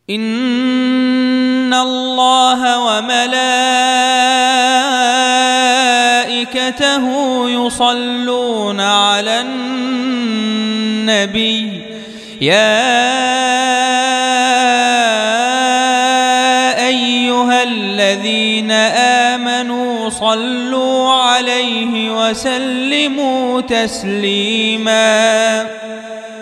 إن الله وملائكته يصلون على النبي يا أيها الذين آمنوا صلوا عليه وسلموا تسليما.